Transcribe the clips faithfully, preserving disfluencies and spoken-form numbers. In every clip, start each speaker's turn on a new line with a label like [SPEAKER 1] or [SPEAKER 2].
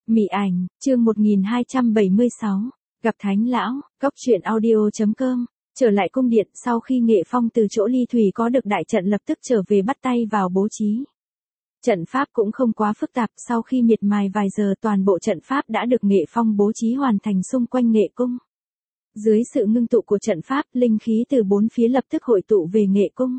[SPEAKER 1] Mị ảnh, chương một nghìn hai trăm bảy mươi sáu, gặp Thánh Lão, góc truyện audio chấm com. Trở lại cung điện sau khi Nghệ Phong từ chỗ ly thủy có được đại trận lập tức trở về bắt tay vào bố trí. Trận pháp cũng không quá phức tạp, sau khi miệt mài vài giờ toàn bộ trận pháp đã được Nghệ Phong bố trí hoàn thành xung quanh Nghệ cung. Dưới sự ngưng tụ của trận pháp, linh khí từ bốn phía lập tức hội tụ về Nghệ cung.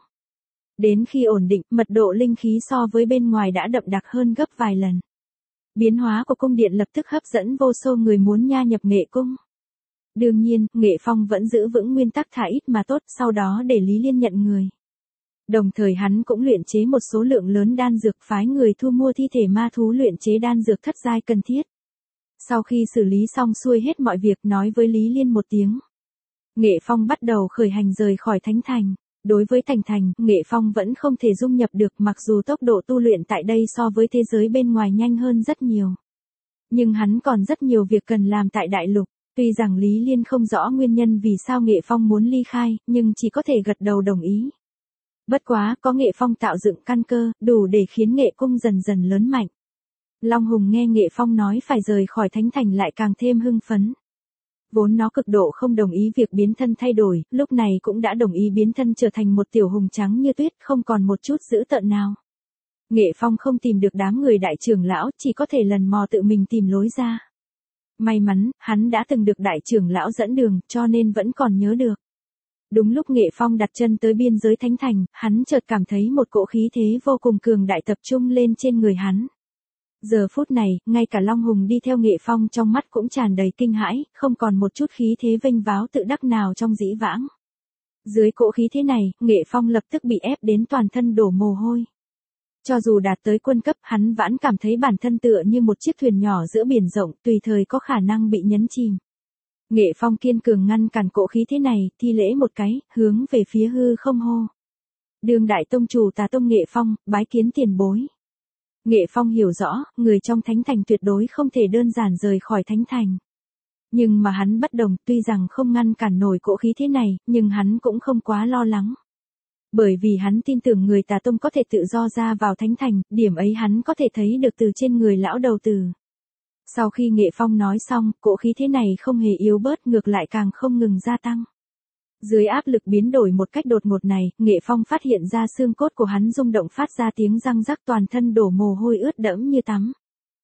[SPEAKER 1] Đến khi ổn định, mật độ linh khí so với bên ngoài đã đậm đặc hơn gấp vài lần. Biến hóa của cung điện lập tức hấp dẫn vô số người muốn nha nhập Nghệ cung. Đương nhiên, Nghệ Phong vẫn giữ vững nguyên tắc thà ít mà tốt, sau đó để Lý Liên nhận người. Đồng thời hắn cũng luyện chế một số lượng lớn đan dược, phái người thu mua thi thể ma thú luyện chế đan dược thất giai cần thiết. Sau khi xử lý xong xuôi hết mọi việc, nói với Lý Liên một tiếng, Nghệ Phong bắt đầu khởi hành rời khỏi Thánh Thành. Đối với Thành Thành, Nghệ Phong vẫn không thể dung nhập được, mặc dù tốc độ tu luyện tại đây so với thế giới bên ngoài nhanh hơn rất nhiều. Nhưng hắn còn rất nhiều việc cần làm tại đại lục. Tuy rằng Lý Liên không rõ nguyên nhân vì sao Nghệ Phong muốn ly khai, nhưng chỉ có thể gật đầu đồng ý. Bất quá, có Nghệ Phong tạo dựng căn cơ, đủ để khiến Nghệ cung dần dần lớn mạnh. Long Hùng nghe Nghệ Phong nói phải rời khỏi Thánh Thành lại càng thêm hưng phấn. Vốn nó cực độ không đồng ý việc biến thân thay đổi, lúc này cũng đã đồng ý biến thân trở thành một tiểu hùng trắng như tuyết, không còn một chút dữ tợn nào. Nghệ Phong không tìm được đám người đại trưởng lão, chỉ có thể lần mò tự mình tìm lối ra. May mắn, hắn đã từng được đại trưởng lão dẫn đường, cho nên vẫn còn nhớ được. Đúng lúc Nghệ Phong đặt chân tới biên giới Thánh Thành, hắn chợt cảm thấy một cỗ khí thế vô cùng cường đại tập trung lên trên người hắn. Giờ phút này, ngay cả Long Hùng đi theo Nghệ Phong trong mắt cũng tràn đầy kinh hãi, không còn một chút khí thế vênh váo tự đắc nào trong dĩ vãng. Dưới cỗ khí thế này, Nghệ Phong lập tức bị ép đến toàn thân đổ mồ hôi. Cho dù đạt tới quân cấp, hắn vẫn cảm thấy bản thân tựa như một chiếc thuyền nhỏ giữa biển rộng, tùy thời có khả năng bị nhấn chìm. Nghệ Phong kiên cường ngăn cản cỗ khí thế này, thi lễ một cái, hướng về phía hư không hô. Đương đại tông chủ Tà Tông Nghệ Phong, bái kiến tiền bối. Nghệ Phong hiểu rõ, người trong Thánh Thành tuyệt đối không thể đơn giản rời khỏi Thánh Thành. Nhưng mà hắn bất đồng, tuy rằng không ngăn cản nổi cỗ khí thế này, nhưng hắn cũng không quá lo lắng. Bởi vì hắn tin tưởng người Tà Tông có thể tự do ra vào Thánh Thành, điểm ấy hắn có thể thấy được từ trên người lão đầu tử. Sau khi Nghệ Phong nói xong, cỗ khí thế này không hề yếu bớt, ngược lại càng không ngừng gia tăng. Dưới áp lực biến đổi một cách đột ngột này, Nghệ Phong phát hiện ra xương cốt của hắn rung động phát ra tiếng răng rắc, toàn thân đổ mồ hôi ướt đẫm như tắm.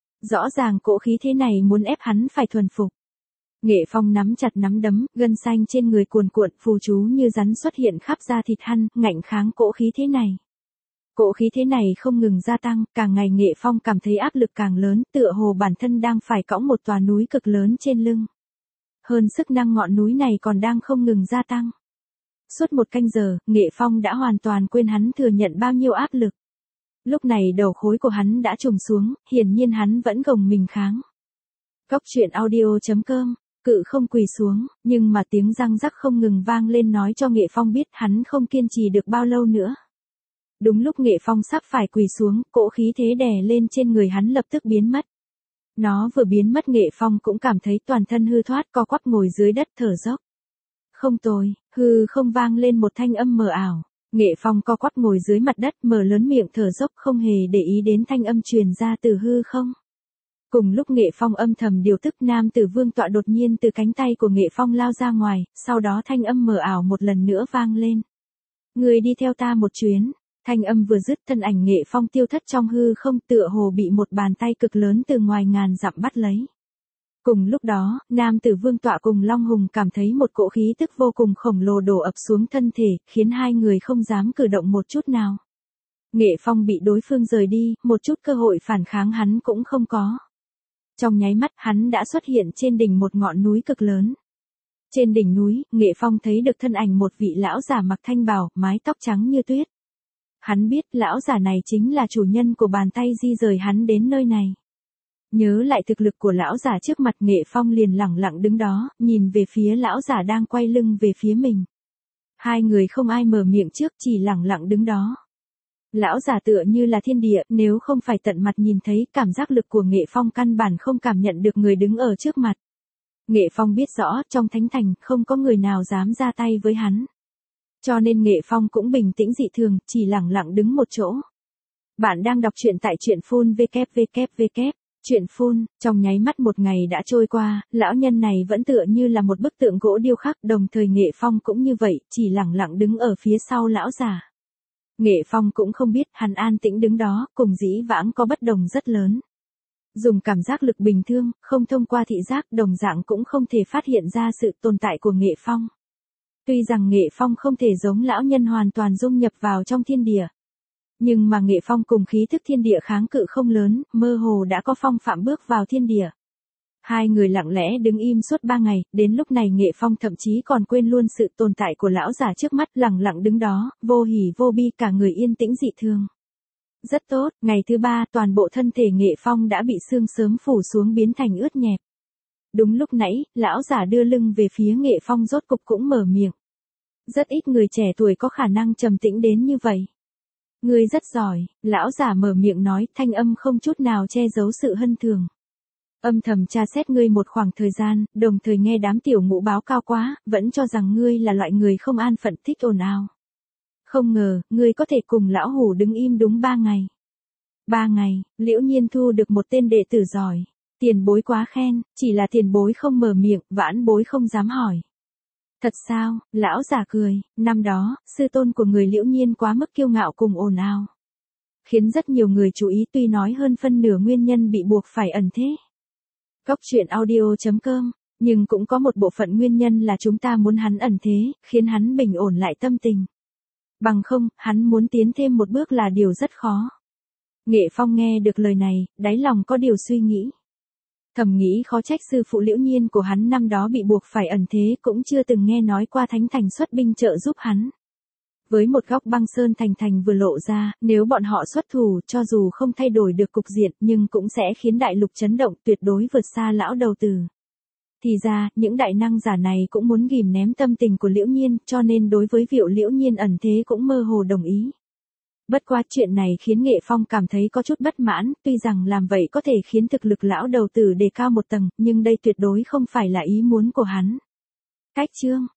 [SPEAKER 1] Rõ ràng cỗ khí thế này muốn ép hắn phải thuần phục. Nghệ Phong nắm chặt nắm đấm, gân xanh trên người cuồn cuộn, phù chú như rắn xuất hiện khắp da thịt hắn, ngạnh kháng cỗ khí thế này. Cỗ khí thế này không ngừng gia tăng, càng ngày Nghệ Phong cảm thấy áp lực càng lớn, tựa hồ bản thân đang phải cõng một tòa núi cực lớn trên lưng. Hơn sức năng ngọn núi này còn đang không ngừng gia tăng. Suốt một canh giờ, Nghệ Phong đã hoàn toàn quên hắn thừa nhận bao nhiêu áp lực. Lúc này đầu khối của hắn đã trùng xuống, hiển nhiên hắn vẫn gồng mình kháng. Góc truyện audio chấm com, cự không quỳ xuống, nhưng mà tiếng răng rắc không ngừng vang lên nói cho Nghệ Phong biết hắn không kiên trì được bao lâu nữa. Đúng lúc Nghệ Phong sắp phải quỳ xuống, cỗ khí thế đè lên trên người hắn lập tức biến mất. Nó vừa biến mất, Nghệ Phong cũng cảm thấy toàn thân hư thoát, co quắp ngồi dưới đất thở dốc. Không tồi, hư không vang lên một thanh âm mờ ảo. Nghệ Phong co quắp ngồi dưới mặt đất, mở lớn miệng thở dốc, không hề để ý đến thanh âm truyền ra từ hư không. Cùng lúc Nghệ Phong âm thầm điều tức, nam tử vương tọa đột nhiên từ cánh tay của Nghệ Phong lao ra ngoài, sau đó thanh âm mờ ảo một lần nữa vang lên. Người đi theo ta một chuyến. Thanh âm vừa dứt, thân ảnh Nghệ Phong tiêu thất trong hư không, tựa hồ bị một bàn tay cực lớn từ ngoài ngàn dặm bắt lấy. Cùng lúc đó, nam tử vương tọa cùng Long Hùng cảm thấy một cỗ khí tức vô cùng khổng lồ đổ ập xuống thân thể, khiến hai người không dám cử động một chút nào. Nghệ Phong bị đối phương rời đi, một chút cơ hội phản kháng hắn cũng không có. Trong nháy mắt, hắn đã xuất hiện trên đỉnh một ngọn núi cực lớn. Trên đỉnh núi, Nghệ Phong thấy được thân ảnh một vị lão giả mặc thanh bào, mái tóc trắng như tuyết. Hắn biết lão giả này chính là chủ nhân của bàn tay di rời hắn đến nơi này. Nhớ lại thực lực của lão giả trước mặt, Nghệ Phong liền lẳng lặng đứng đó, nhìn về phía lão giả đang quay lưng về phía mình. Hai người không ai mở miệng trước, chỉ lẳng lặng đứng đó. Lão giả tựa như là thiên địa, nếu không phải tận mặt nhìn thấy, cảm giác lực của Nghệ Phong căn bản không cảm nhận được người đứng ở trước mặt. Nghệ Phong biết rõ, trong Thánh Thành, không có người nào dám ra tay với hắn. Cho nên Nghệ Phong cũng bình tĩnh dị thường, chỉ lẳng lặng đứng một chỗ. Bạn đang đọc truyện tại truyện phun vê kép vê kép vê kép Chuyện phun, trong nháy mắt một ngày đã trôi qua, lão nhân này vẫn tựa như là một bức tượng gỗ điêu khắc, đồng thời Nghệ Phong cũng như vậy, chỉ lẳng lặng đứng ở phía sau lão già. Nghệ Phong cũng không biết, hắn an tĩnh đứng đó, cùng dĩ vãng có bất đồng rất lớn. Dùng cảm giác lực bình thường, không thông qua thị giác, đồng dạng cũng không thể phát hiện ra sự tồn tại của Nghệ Phong. Tuy rằng Nghệ Phong không thể giống lão nhân hoàn toàn dung nhập vào trong thiên địa. Nhưng mà Nghệ Phong cùng khí thức thiên địa kháng cự không lớn, mơ hồ đã có phong phạm bước vào thiên địa. Hai người lặng lẽ đứng im suốt ba ngày, đến lúc này Nghệ Phong thậm chí còn quên luôn sự tồn tại của lão già trước mắt, lặng lặng đứng đó, vô hỉ vô bi, cả người yên tĩnh dị thường. Rất tốt, ngày thứ ba toàn bộ thân thể Nghệ Phong đã bị sương sớm phủ xuống biến thành ướt nhẹp. Đúng lúc nãy, lão già đưa lưng về phía Nghệ Phong rốt cục cũng mở miệng. Rất ít người trẻ tuổi có khả năng trầm tĩnh đến như vậy. Ngươi rất giỏi, lão già mở miệng nói, thanh âm không chút nào che giấu sự hân thường. Âm thầm tra xét ngươi một khoảng thời gian, đồng thời nghe đám tiểu ngũ báo cao quá, vẫn cho rằng ngươi là loại người không an phận thích ồn ào. Không ngờ, ngươi có thể cùng lão hủ đứng im đúng ba ngày. Ba ngày, Liễu Nhiên thu được một tên đệ tử giỏi. Tiền bối quá khen, chỉ là tiền bối không mở miệng, vãn bối không dám hỏi. Thật sao, lão già cười, năm đó, sư tôn của người Liễu Nhiên quá mức kiêu ngạo cùng ồn ào. Khiến rất nhiều người chú ý, tuy nói hơn phân nửa nguyên nhân bị buộc phải ẩn thế. Góc truyện audio chấm com, nhưng cũng có một bộ phận nguyên nhân là chúng ta muốn hắn ẩn thế, khiến hắn bình ổn lại tâm tình. Bằng không, hắn muốn tiến thêm một bước là điều rất khó. Nghệ Phong nghe được lời này, đáy lòng có điều suy nghĩ. Thầm nghĩ khó trách sư phụ Liễu Nhiên của hắn năm đó bị buộc phải ẩn thế, cũng chưa từng nghe nói qua Thánh Thành xuất binh trợ giúp hắn. Với một góc băng sơn thành thành vừa lộ ra, nếu bọn họ xuất thủ, cho dù không thay đổi được cục diện, nhưng cũng sẽ khiến đại lục chấn động, tuyệt đối vượt xa lão đầu tử. Thì ra, những đại năng giả này cũng muốn ghìm ném tâm tình của Liễu Nhiên, cho nên đối với việc Liễu Nhiên ẩn thế cũng mơ hồ đồng ý. Bất quá chuyện này khiến Nghệ Phong cảm thấy có chút bất mãn, tuy rằng làm vậy có thể khiến thực lực lão đầu tử đề cao một tầng, nhưng đây tuyệt đối không phải là ý muốn của hắn. Cách chương